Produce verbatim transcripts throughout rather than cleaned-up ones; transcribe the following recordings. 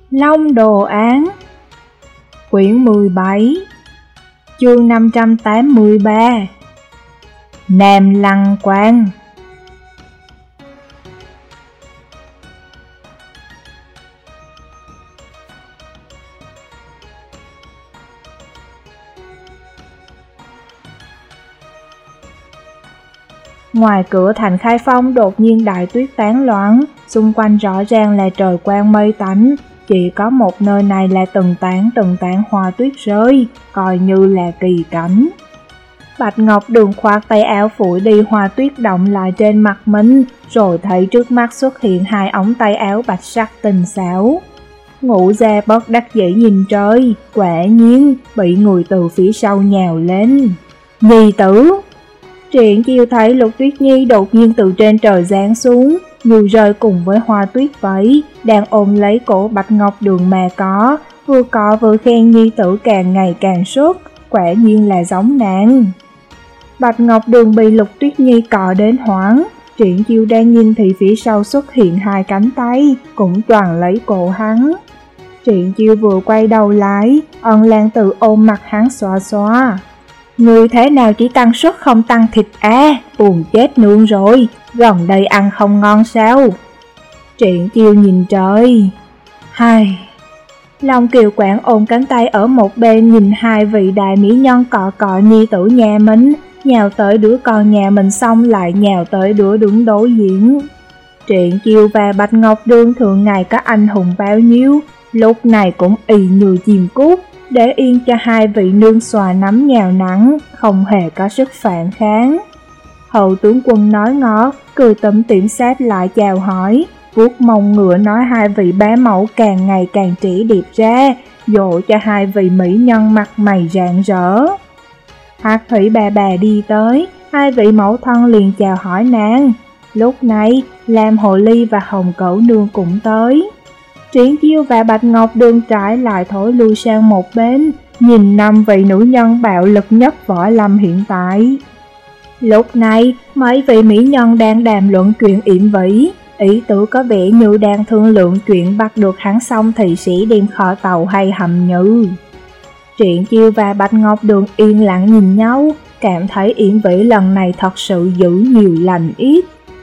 Long Đồ Án Quyển mười bảy Chương năm trăm tám mươi ba Nam Lăng Quan. Ngoài cửa thành Khai Phong đột nhiên đại tuyết tán loãng, xung quanh rõ ràng là trời quang mây tạnh, chỉ có một nơi này là từng tán từng tán hoa tuyết rơi, coi như là kỳ cảnh. Bạch Ngọc Đường khoác tay áo phủi đi hoa tuyết động lại trên mặt mình, rồi thấy trước mắt xuất hiện hai ống tay áo bạch sắc tinh xảo. Ngũ gia bất đắc dĩ nhìn trời, quả nhiên bị người từ phía sau nhào lên. Nhi tử! Triển Chiêu thấy Lục Tuyết Nhi đột nhiên từ trên trời giáng xuống, như rơi cùng với hoa tuyết vậy, đang ôm lấy cổ Bạch Ngọc Đường mà có, vừa có vừa khen nhi tử càng ngày càng sốt, quả nhiên là giống nàng. Bạch Ngọc Đường bị Lục Tuyết Nhi cọ đến hoảng, Triển Chiêu đang nhìn thì phía sau xuất hiện hai cánh tay, cũng choàng lấy cổ hắn. Triển Chiêu vừa quay đầu lại, Ân Lan Tự ôm mặt hắn xoa xoa. Người thế nào chỉ tăng suất không tăng thịt à, buồn chết nương rồi, gần đây ăn không ngon sao? Triển Chiêu nhìn trời. Hai. Long Kiều Quảng ôm cánh tay ở một bên nhìn hai vị đại mỹ nhân cọ cọ nhi tử nhà mình, nhào tới đứa con nhà mình xong lại nhào tới đứa đứng đối diện. Triển Chiêu và Bạch Ngọc Đường thường ngày có anh hùng bao nhiêu, lúc này cũng ì như chim cút, để yên cho hai vị nương xòa nắm nhào nắng, không hề có sức phản kháng. Hậu tướng quân nói ngọt, cười tủm tỉm sát lại chào hỏi, vuốt mông ngựa nói hai vị bá mẫu càng ngày càng trẻ đẹp ra, dỗ cho hai vị mỹ nhân mặt mày rạng rỡ. Hắc Thủy bà bà đi tới, hai vị mẫu thân liền chào hỏi nàng. Lúc này, Lam Hồ Ly và Hồng Cẩu Nương cũng tới. Triển Chiêu và Bạch Ngọc Đường trái lại thối lui sang một bên, nhìn năm vị nữ nhân bạo lực nhất võ lâm hiện tại. Lúc này, mấy vị mỹ nhân đang đàm luận chuyện yểm vĩ, ý tứ có vẻ như đang thương lượng chuyện bắt được hắn xong thì sẽ đem kho tàu hay hầm nhừ. Triển Chiêu và Bạch Ngọc Đường yên lặng nhìn nhau, cảm thấy yểm vĩ lần này thật sự giữ nhiều lành ít.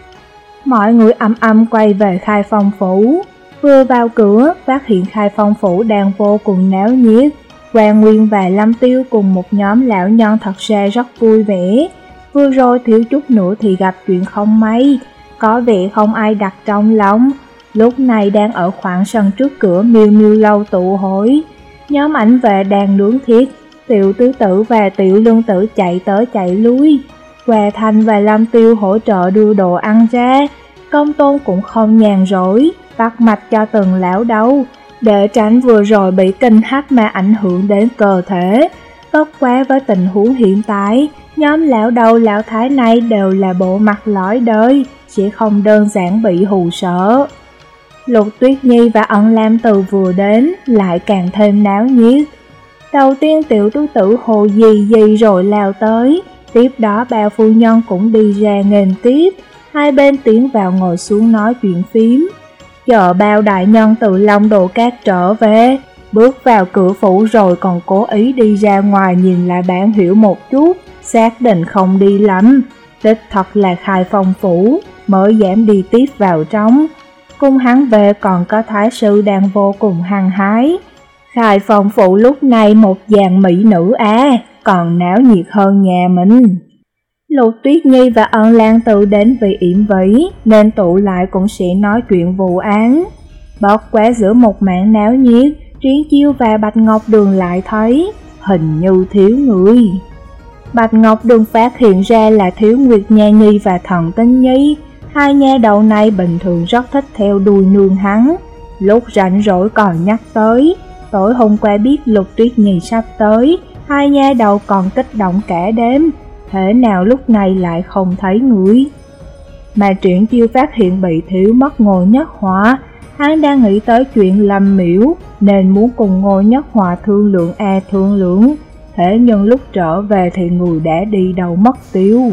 Mọi người âm âm quay về Khai Phong Phủ. Vừa vào cửa, phát hiện Khai Phong Phủ đang vô cùng náo nhiệt. Quan Nguyên và Lâm Tiêu cùng một nhóm lão nhân thật ra rất vui vẻ. Vừa rồi thiếu chút nữa thì gặp chuyện không may, có vẻ không ai đặt trong lòng. Lúc này đang ở khoảng sân trước cửa Miêu Miêu Lâu tụ hội. Nhóm ảnh vệ đang nướng thịt, Tiểu Tứ Tử và Tiểu Lương Tử chạy tới chạy lui. Hòa Thanh và Lâm Tiêu hỗ trợ đưa đồ ăn ra. Công Tôn cũng không nhàn rỗi, bắt mạch cho từng lão đâu, để tránh vừa rồi bị kinh hách mà ảnh hưởng đến cơ thể. Bất quá với tình huống hiện tại, nhóm lão đầu lão thái này đều là bộ mặt lõi đời, sẽ không đơn giản bị hù sợ. Lục Tuyết Nhi và Ân Lam Từ vừa đến, lại càng thêm náo nhiệt. Đầu tiên Tiểu Tứ Tử hồ gì gì rồi lao tới, tiếp đó bao phu nhân cũng đi ra nghênh tiếp, hai bên tiến vào ngồi xuống nói chuyện phím. Chờ bao đại nhân từ Long Đồ Cát trở về, bước vào cửa phủ rồi còn cố ý đi ra ngoài nhìn lại bản hiểu một chút, xác định không đi lắm, đích thật là Khai Phong Phủ, mới dám đi tiếp vào trong. Cùng hắn về còn có thái sư đang vô cùng hăng hái. Khai Phong Phủ lúc này một dàn mỹ nữ à, còn náo nhiệt hơn nhà mình. Lục Tuyết Nhi và Ân Lan Tự đến vì yểm vĩ, nên tụ lại cũng sẽ nói chuyện vụ án. Bất quá giữa một mảng náo nhiệt, Triển Chiêu và Bạch Ngọc Đường lại thấy, hình như thiếu người. Bạch Ngọc Đường phát hiện ra là thiếu Nguyệt Nha Nhi và Thần Tinh Nhi, hai nha đầu này bình thường rất thích theo đuôi nương hắn. Lúc rảnh rỗi còn nhắc tới, tối hôm qua biết Lục Tuyết Nhi sắp tới, hai nha đầu còn kích động cả đêm. Thế nào lúc này lại không thấy người? Mà Triển Chiêu phát hiện bị thiếu mất Ngô Nhất Họa, hắn đang nghĩ tới chuyện Lâm Miễu, nên muốn cùng Ngô Nhất Họa thương lượng a thương lượng. Thế nhưng lúc trở về thì người đã đi đâu mất tiêu.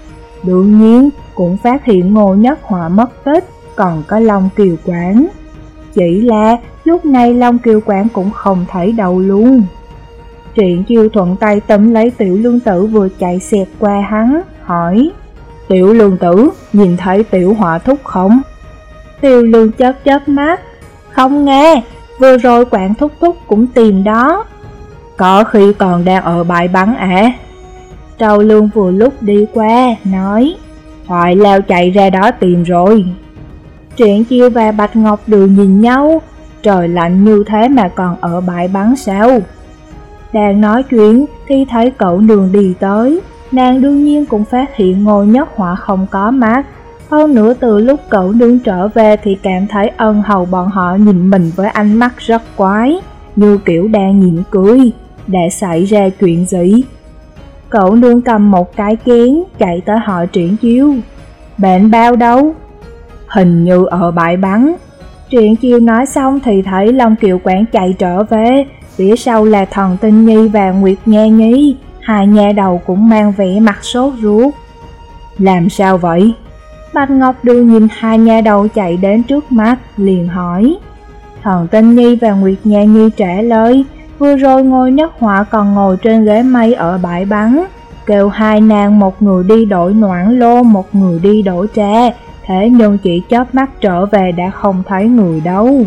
Đương nhiên cũng phát hiện Ngô Nhất Họa mất tích, còn có Long Kiều Quảng. chỉ là lúc này Long Kiều Quảng cũng không thấy đâu luôn. Triển Chiêu thuận tay tóm lấy Tiểu Lương Tử vừa chạy xẹt qua hắn, hỏi: Tiểu Lương Tử, nhìn thấy Tiểu Họa Thúc không? Tiểu Lương chớp chớp mắt: Không nghe, vừa rồi Quảng Thúc Thúc cũng tìm đó. Có khi còn đang ở bãi bắn à? Trâu Lương vừa lúc đi qua, nói: Thoại lao chạy ra đó tìm rồi. Triển Chiêu và Bạch Ngọc Đường nhìn nhau, trời lạnh như thế mà còn ở bãi bắn sao? Đang nói chuyện thì thấy cậu Đường đi tới, nàng đương nhiên cũng phát hiện Ngô Nhất Họa không có mắt. Hơn nữa từ lúc cậu Đường trở về thì cảm thấy Ân Hầu bọn họ nhìn mình với ánh mắt rất quái, như kiểu đang nhìn cười. Đã xảy ra chuyện gì? Cậu Nương cầm một cái kén chạy tới hỏi Triển Chiêu: Bệnh bao đâu? Hình như ở bãi bắn. Triển Chiêu nói xong thì thấy Long Kiều Quảng chạy trở về, phía sau là Thần Tinh Nhi và Nguyệt Nha Nhi, hai nhà đầu cũng mang vẻ mặt sốt ruột. Làm sao vậy? Bạch Ngọc Đường nhìn hai nhà đầu chạy đến trước mắt, liền hỏi. Thần Tinh Nhi và Nguyệt Nha Nhi trả lời: Vừa rồi Ngô Nhất Họa còn ngồi trên ghế mây ở bãi bắn, kêu hai nàng một người đi đổi noãn lô, một người đi đổi trà, thế nhưng chỉ chớp mắt trở về đã không thấy người đâu.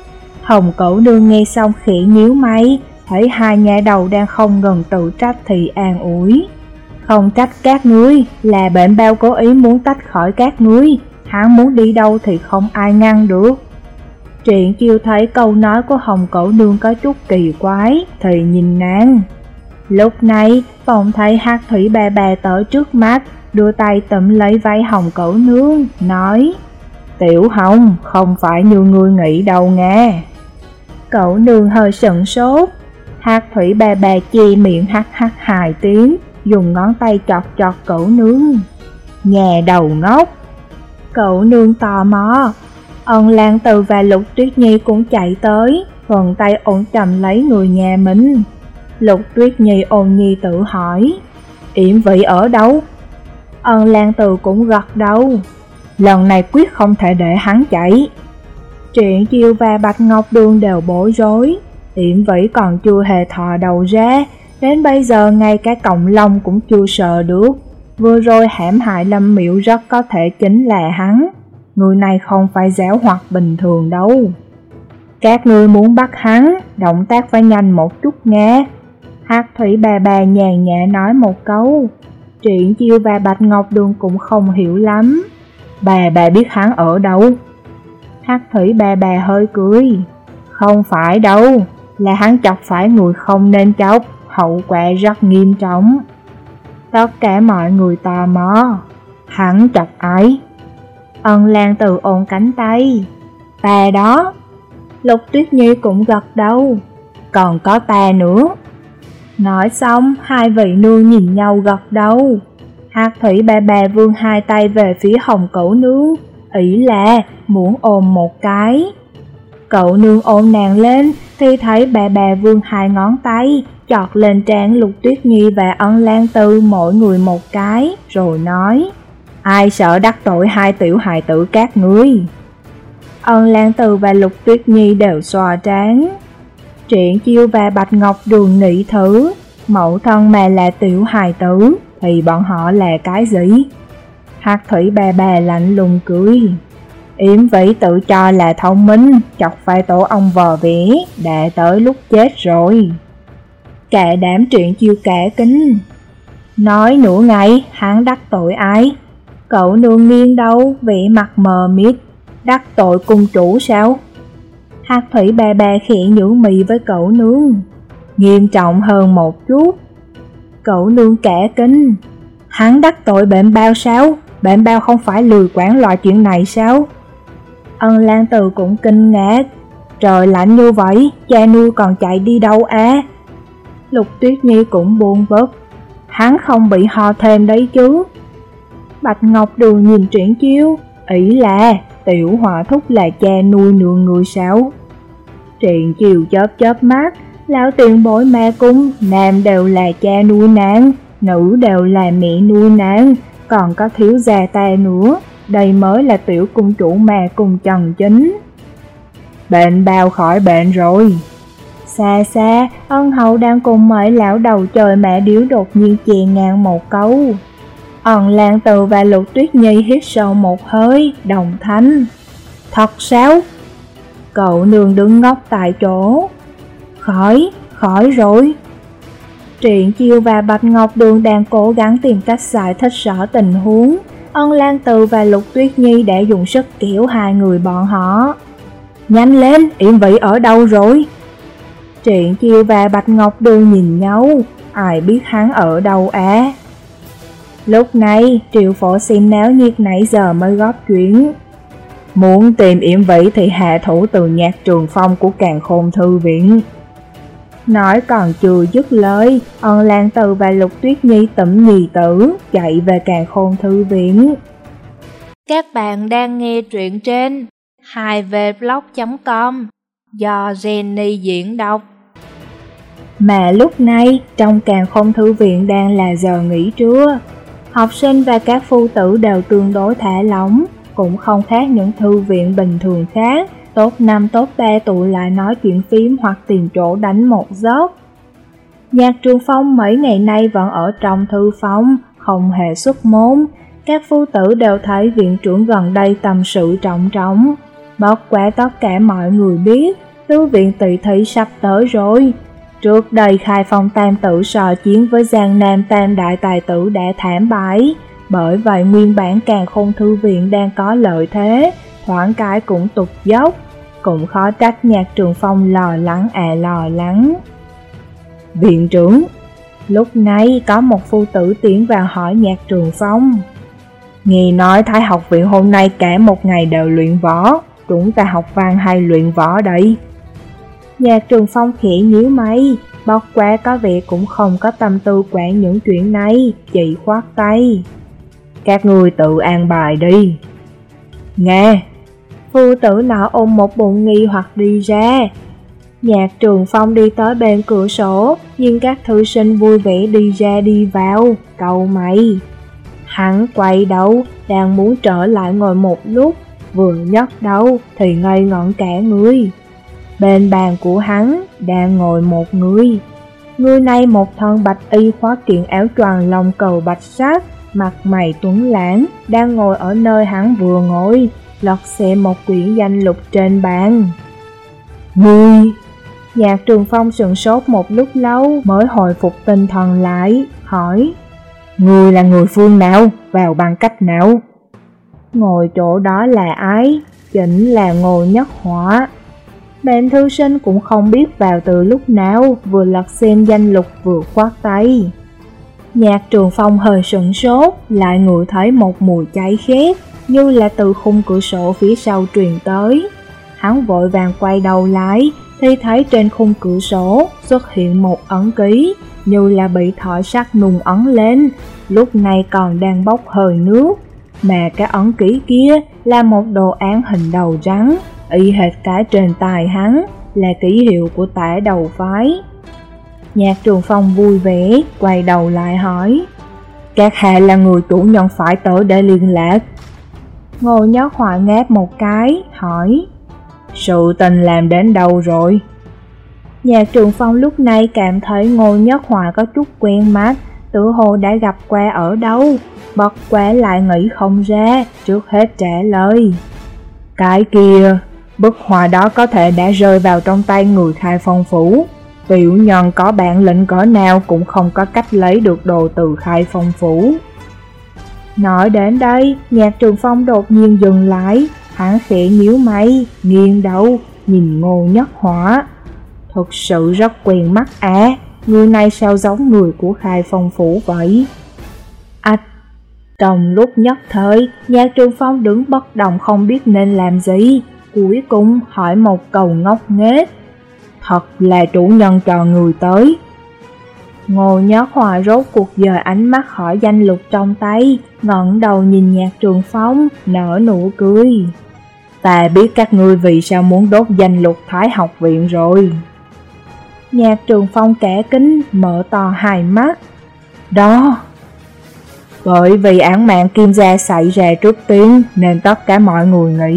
Hồng Cẩu Nương nghe xong khẽ nhíu mày, thấy hai nhà đầu đang không ngừng tự trách thì an ủi: Không trách các ngươi, là bệnh bao cố ý muốn tách khỏi các ngươi, hắn muốn đi đâu thì không ai ngăn được. Triển Chiêu thấy câu nói của Hồng Cẩu Nương có chút kỳ quái thì nhìn nàng. Lúc này Phong thấy Hắc Thủy bà bà tới trước mắt, đưa tay tụm lấy váy Hồng Cẩu Nương, nói: Tiểu Hồng, không phải như ngươi nghĩ đâu nghe. Cẩu Nương hơi sững sốt. Hắc Thủy bà bà che miệng hắc hắc hài tiếng, dùng ngón tay chọt chọt Cẩu Nương. Nhà đầu ngốc. Cẩu Nương tò mò. Ân Lan Từ và Lục Tuyết Nhi cũng chạy tới, vòng tay ôm chầm lấy người nhà mình. Lục Tuyết Nhi ôm nhi tự hỏi: Yểm Vĩ ở đâu? Ân Lan Từ cũng gật đầu: Lần này quyết không thể để hắn chạy. Triển Chiêu và Bạch Ngọc Đường đều bối rối. Yểm Vĩ còn chưa hề thò đầu ra, đến bây giờ ngay cả cọng lông cũng chưa sợ được. Vừa rồi hãm hại Lâm Miệu rất có thể chính là hắn. Người này không phải giáo hoạt bình thường đâu. Các ngươi muốn bắt hắn, động tác phải nhanh một chút nghe. Hắc Thủy bà bà nhàn nhã nói một câu. Triển Chiêu và Bạch Ngọc Đường cũng không hiểu lắm. Bà bà biết hắn ở đâu? Hắc Thủy bà bà hơi cười. Không phải đâu, là hắn chọc phải người không nên chọc, hậu quả rất nghiêm trọng. Tất cả mọi người tò mò. Hắn chọc ai? Ân Lan Từ ôm cánh tay. Ta đó. Lục Tuyết Nhi cũng gật đầu. Còn có ta nữa. Nói xong, hai vị nương nhìn nhau gật đầu. Hắc Thủy bà bà vươn hai tay về phía Hồng Cẩu Nương, ý là muốn ôm một cái. Cậu Nương ôm nàng lên thì thấy bà bà vươn hai ngón tay chọt lên trán Lục Tuyết Nhi và Ân Lan Tư mỗi người một cái, rồi nói: Ai sợ đắc tội hai tiểu hài tử các ngươi? Ân Lan Từ và Lục Tuyết Nhi đều xòa trán. Triển Chiêu và Bạch Ngọc Đường nghĩ thử, mẫu thân mà là tiểu hài tử thì bọn họ là cái gì? Hắc Thủy bà bà lạnh lùng cười. Yểm Vĩ tự cho là thông minh, chọc phải tổ ông vò vẽ, đã tới lúc chết rồi. Cả đám Triển Chiêu cả kính. Nói nửa ngày, hắn đắc tội ai? Cậu Nương nghiêng đâu, vẻ mặt mờ mịt. Đắc tội cung chủ sao? Hắc Thủy bà bà khẽ nhướng mì với cậu Nương. Nghiêm trọng hơn một chút. Cậu Nương cả kinh. Hắn đắc tội bệnh bao sao? Bệnh bao không phải lười quản loại chuyện này sao? Ân Lan Từ cũng kinh ngạc. Trời lạnh như vậy, cha nuôi còn chạy đi đâu á? Lục Tuyết Nhi cũng buồn bực. Hắn không bị ho thêm đấy chứ? Bạch Ngọc Đường nhìn Triển Chiêu, ý là Tiểu Họa Thúc là cha nuôi nửa người sao? Triển Chiêu chớp chớp mắt. Lão tiền bối ma cung, nam đều là cha nuôi nàng, nữ đều là mẹ nuôi nàng, còn có thiếu gia ta nữa. Đây mới là tiểu cung chủ ma cung chân chính. bệnh bao khỏi bệnh rồi. Xa xa, ân hậu đang cùng mấy lão đầu trời mẹ điếu đột nhiên chè ngang một câu. Ân Lan Từ và Lục Tuyết Nhi hít sâu một hơi, đồng thanh. Thật sao? Cậu nương đứng ngốc tại chỗ. Khỏi, khỏi rồi. Triển Chiêu và Bạch Ngọc Đường đang cố gắng tìm cách giải thích rõ tình huống. Ân Lan Từ và Lục Tuyết Nhi đã dùng sức kéo hai người bọn họ. Nhanh lên, Yểm Vĩ ở đâu rồi? Triển Chiêu và Bạch Ngọc Đường nhìn nhau, ai biết hắn ở đâu à? Lúc này, Triệu Phổ xem náo nhiệt nãy giờ mới góp chuyện. Muốn tìm Yểm Vĩ thì hạ thủ từ Nhạc Trường Phong của Càn Khôn Thư Viện. Nói còn chưa dứt lời, Ân Lan Từ và Lục Tuyết Nhi tẩm nhì tử chạy về Càn Khôn Thư Viện. Các bạn đang nghe truyện trên hai v blog chấm com do Jenny diễn đọc. Mà lúc này, trong Càn Khôn Thư Viện đang là giờ nghỉ trưa. Học sinh và các phu tử đều tương đối thả lỏng, cũng không khác những thư viện bình thường khác. Top năm top ba tụ lại nói chuyện phím hoặc tìm chỗ đánh một giấc. Nhạc Trường Phong mấy ngày nay vẫn ở trong thư phòng, không hề xuất môn. Các phu tử đều thấy viện trưởng gần đây tâm sự trọng trọng. Bất quá tất cả mọi người biết, thư viện tỷ thí sắp tới rồi. Trước đây Khai Phong tam tử so chiến với Giang Nam tam đại tài tử đã thảm bại. Bởi vậy nguyên bản Càn Khôn Thư Viện đang có lợi thế, thoáng cái cũng tụt dốc. Cũng khó trách Nhạc Trường Phong lo lắng à lo lắng. Viện trưởng, lúc này có một phu tử tiến vào hỏi Nhạc Trường Phong. Nghe nói Thái học viện hôm nay cả một ngày đều luyện võ, chúng ta học văn hay luyện võ đây? Nhạc Trường Phong khẽ nhíu mày, bất quá có vẻ cũng không có tâm tư quản những chuyện này, chỉ khoát tay. Các ngươi tự an bài đi. Nghe. Phu tử nọ ôm một bụng nghi hoặc đi ra. Nhạc Trường Phong đi tới bên cửa sổ, nhìn các thư sinh vui vẻ đi ra đi vào, cau mày. Hắn quay đầu, đang muốn trở lại ngồi một lúc, vừa nhấc đầu thì ngây ngẩn cả người. Bên bàn của hắn đang ngồi một người. Người này một thân bạch y khoác kiện áo choàng lông cầu bạch sắc, mặt mày tuấn lãng, đang ngồi ở nơi hắn vừa ngồi, lật xem một quyển danh lục trên bàn. Ngươi! Nhạc Trường Phong sửng sốt một lúc lâu mới hồi phục tinh thần lại, hỏi. Ngươi là người phương nào? Vào bằng cách nào? Ngồi chỗ đó là ai? Chính là Ngô Nhất Hỏa. Bạn thư sinh cũng không biết vào từ lúc nào, vừa lật xem danh lục vừa khoát tay. Nhạc Trường Phong hơi sửng sốt, lại ngửi thấy một mùi cháy khét, như là từ khung cửa sổ phía sau truyền tới. Hắn vội vàng quay đầu lại, thì thấy trên khung cửa sổ xuất hiện một ấn ký, như là bị thỏi sắt nung ấn lên, lúc này còn đang bốc hơi nước. Mà cái ấn ký kia là một đồ án hình đầu rắn, y hệt cái trên tay hắn, là ký hiệu của tả đầu phái. Nhạc Trường Phong vui vẻ, quay đầu lại hỏi. Các hạ là người chủ nhân phải tới để liên lạc. Ngô Nhất Hỏa ngáp một cái, hỏi. Sự tình làm đến đâu rồi? Nhạc Trường Phong lúc này cảm thấy Ngô Nhất Hỏa có chút quen mắt, tự hồ đã gặp qua ở đâu, bất quá lại nghĩ không ra, trước hết trả lời. Cái kia, bức họa đó có thể đã rơi vào trong tay người Khai Phong phủ. Tiểu nhân có bản lĩnh cỡ nào cũng không có cách lấy được đồ từ Khai Phong phủ. Nói đến đây, Nhạc Trường Phong đột nhiên dừng lại, hắn khẽ nhíu mày, nghiêng đầu, nhìn Ngô Nhất Hỏa. Thực sự rất quen mắt à, người này sao giống người của Khai Phong phủ vậy? Ách! Trong lúc nhất thời, Nhạc Trường Phong đứng bất động không biết nên làm gì, cuối cùng hỏi một câu ngốc nghếch. Thật là chủ nhân cho người tới. Ngô Nhất Hỏa rốt cuộc dời ánh mắt khỏi danh lục trong tay, ngẩng đầu nhìn Nhạc Trường Phong, nở nụ cười. Ta biết các ngươi vì sao muốn đốt danh lục Thái học viện rồi. Nhạc Trường Phong cả kính, mở to hai mắt. Đó! Bởi vì án mạng Kim Gia xảy ra trước tiên nên tất cả mọi người nghĩ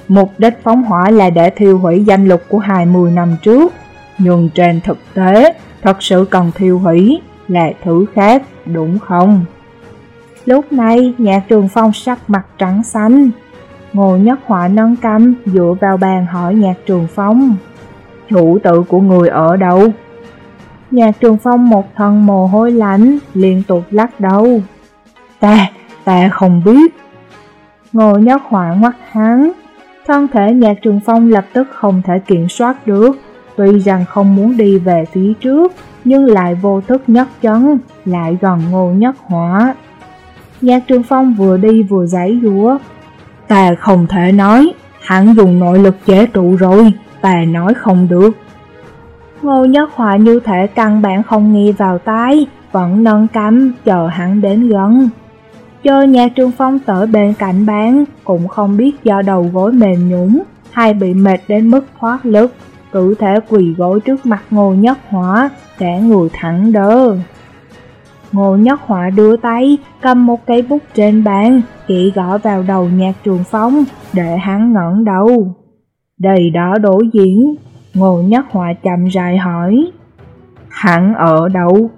mục đích phóng hỏa là để thiêu hủy danh lục của hai mươi năm trước. Nhưng trên thực tế, thật sự cần thiêu hủy là thứ khác, đúng không? Lúc này, Nhạc Trường Phong sắc mặt trắng xanh. Ngô Nhất Họa nâng cằm dựa vào bàn hỏi Nhạc Trường Phong: chủ tử của người ở đâu? Nhạc Trường Phong một thân mồ hôi lạnh, liên tục lắc đầu. Ta, ta không biết. Ngô Nhất Họa ngoắt hắn. Thân thể Nhạc Trường Phong lập tức không thể kiểm soát được. Tuy rằng không muốn đi về phía trước, nhưng lại vô thức nhấc chân, lại gần Ngô Nhất Họa. Nhạc Trường Phong vừa đi vừa giãy giụa. Ta không thể nói, hắn dùng nội lực chế trụ rồi, ta nói không được. Ngô Nhất Họa như thể căn bản không nghe vào tai, vẫn nâng cằm chờ hắn đến gần. Chờ Nhạc Trường Phong tới bên cạnh bán, cũng không biết do đầu gối mềm nhũn hay bị mệt đến mức thoát lực, cứ thể quỳ gối trước mặt Ngô Nhất Họa, cả người thẳng đơ. Ngô Nhất Họa đưa tay, cầm một cây bút trên bàn, kỹ gõ vào đầu Nhạc Trường Phong, để hắn ngẩng đầu. Đầy đó đối diễn, Ngô Nhất Họa chậm rãi hỏi: hắn ở đâu?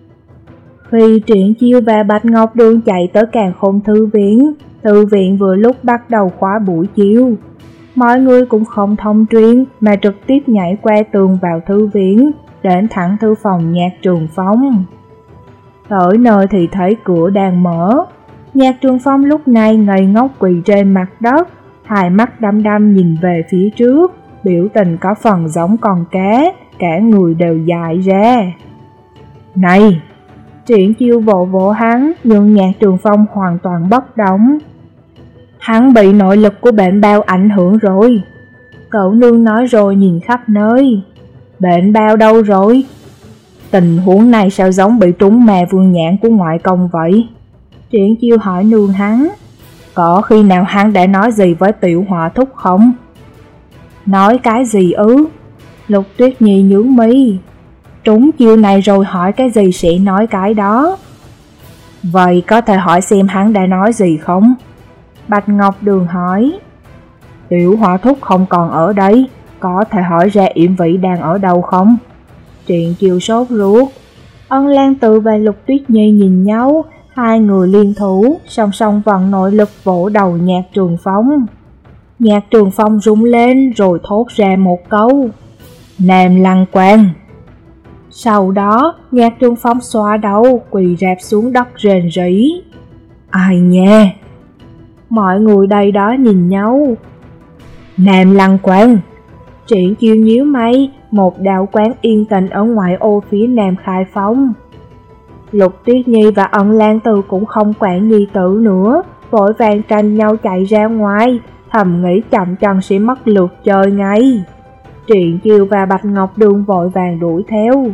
Khi Triển Chiêu và Bạch Ngọc Đường chạy tới Càn Khôn Thư Viện, thư viện vừa lúc bắt đầu khóa buổi chiều. Mọi người cũng không thông truyền mà trực tiếp nhảy qua tường vào thư viện, đến thẳng thư phòng Nhạc Trường Phong. Tới nơi thì thấy cửa đang mở. Nhạc Trường Phong lúc này ngây ngốc quỳ trên mặt đất, hai mắt đăm đăm nhìn về phía trước, biểu tình có phần giống con cá, cả người đều dài ra. Này! Triển Chiêu vỗ vỗ hắn, nhưng Nhạc Trường Phong hoàn toàn bất động. Hắn bị nội lực của bệnh bao ảnh hưởng rồi. Cậu nương nói rồi nhìn khắp nơi. Bệnh bao đâu rồi? Tình huống này sao giống bị trúng mè vương nhãn của ngoại công vậy? Triển Chiêu hỏi nương hắn. Có khi nào hắn đã nói gì với Tiểu Họa thúc không? Nói cái gì ư? Lục Tuyết Nhi nhướng mi. Trúng chiêu này rồi hỏi cái gì sẽ nói cái đó. Vậy có thể hỏi xem hắn đã nói gì không? Bạch Ngọc Đường hỏi. Tiểu Họa thúc không còn ở đây, có thể hỏi ra Yểm Vĩ đang ở đâu không? Triển Chiêu sốt ruột. Ân Lan Tự và Lục Tuyết Nhi nhìn nhau, hai người liên thủ, song song vận nội lực vỗ đầu Nhạc Trường Phong. Nhạc Trường Phong rung lên rồi thốt ra một câu: Nam Lăng Quan. Sau đó, Nhạc Trường Phong xoa đầu, quỳ rạp xuống đất rền rỉ. Ai nha? Mọi người đây đó nhìn nhau. Nam Lăng Quan. Triển Chiêu nhíu mày, một đạo quán yên tĩnh ở ngoại ô phía nam Khai Phong. Lục Tuyết Nhi và Ân Lan Từ cũng không quản nhi tử nữa, vội vàng tranh nhau chạy ra ngoài, thầm nghĩ chậm chân sẽ mất lượt chơi ngay. Triển Chiêu và Bạch Ngọc Đường vội vàng đuổi theo.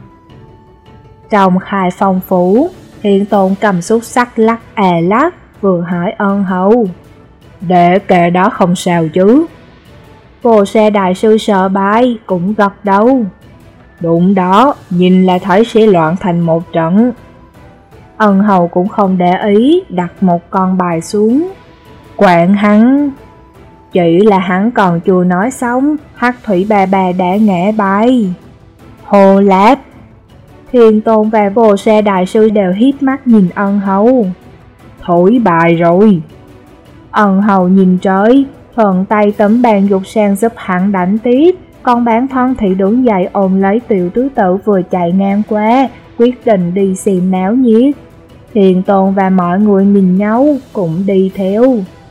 Trong Khai Phong phủ, Hiện Tôn cầm xúc sắc lắc à lắc, vừa hỏi Ân Hầu. Để kệ đó không sao chứ? Vô Xe đại sư sợ bái, cũng gật đầu. Đúng đó, nhìn là thấy sẽ loạn thành một trận. Ân Hầu cũng không để ý, đặt một con bài xuống. Quạng hắn. Chỉ là hắn còn chưa nói xong, Hắc Thủy bà bà đã ngã bài. Hồ Lạp. Thiên Tôn và Vô Xe đại sư đều híp mắt nhìn Ân Hầu. Thổi bài rồi. Ân Hầu nhìn trời, thuận tay tấm bàn dục sang giúp hắn đánh tiếp, còn bản thân thì đứng dậy ôm lấy Tiểu Tứ Tử vừa chạy ngang qua, quyết định đi xem náo nhiệt. Thiên Tôn và mọi người nhìn nhau, cũng đi theo.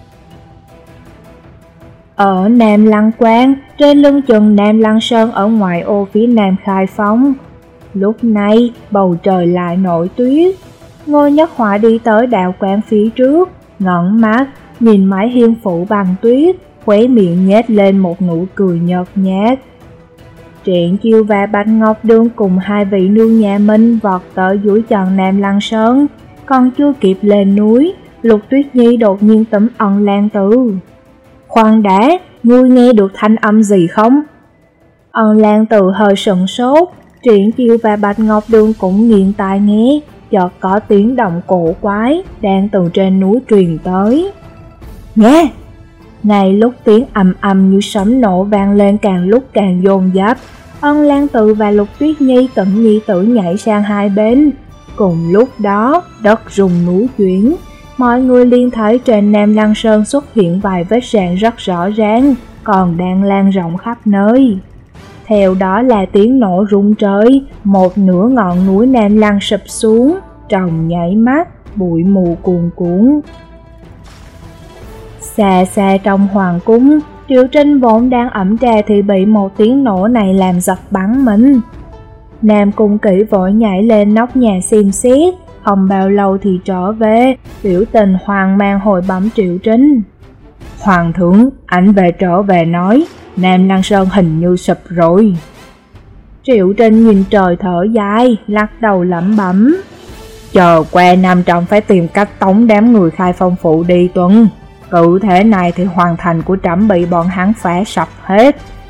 Ở Nam Lăng Quan, trên lưng chừng Nam Lăng Sơn ở ngoại ô phía nam Khai Phong. Lúc này, bầu trời lại nổi tuyết. Ngô Nhất Họa đi tới đạo quán phía trước, ngẩng mắt, nhìn mái hiên phủ bằng tuyết, khóe miệng nhếch lên một nụ cười nhợt nhạt. Triển Chiêu và Bạch Ngọc Đường cùng hai vị nương nhà Minh vọt tới dưới chân Nam Lăng Sơn, còn chưa kịp lên núi, Lục Tuyết Nhi đột nhiên túm Ân Lan Tự. Khoan đã, ngươi nghe được thanh âm gì không? Ân Lan Tự hơi sững sốt, Triển Chiêu và Bạch Ngọc Đường cũng nghiêng tai nghe, chợt có tiếng động cổ quái đang từ trên núi truyền tới. Nghe! Ngay lúc tiếng ầm ầm như sấm nổ vang lên càng lúc càng dồn dập, Ân Lan Tự và Lục Tuyết Nhi tận nhi tử nhảy sang hai bên. Cùng lúc đó, đất rung núi chuyển, mọi người liền thấy trên Nam Lăng Sơn xuất hiện vài vết rạn rất rõ ràng, còn đang lan rộng khắp nơi. Theo đó là tiếng nổ rung trời, một nửa ngọn núi Nam Lăng sụp xuống, trong nháy mắt, bụi mù cuồn cuộn. Xa xa trong hoàng cung, Triệu Trinh vốn đang ẩm trà thì bị một tiếng nổ này làm giật bắn mình. Nam Cung Kỷ vội nhảy lên nóc nhà xem xét, không bao lâu thì trở về, biểu tình hoang mang hồi bẩm Triệu Trinh. Hoàng thượng, ảnh về trở về nói, Nam Lăng Sơn hình như sụp rồi. Triệu Trinh nhìn trời thở dài, lắc đầu lẩm bẩm. Chờ qua năm trọng phải tìm cách tống đám người Khai Phong Phủ đi tuần. Cứ thế này thì hoàn thành của trẫm bị bọn hắn phá sập hết,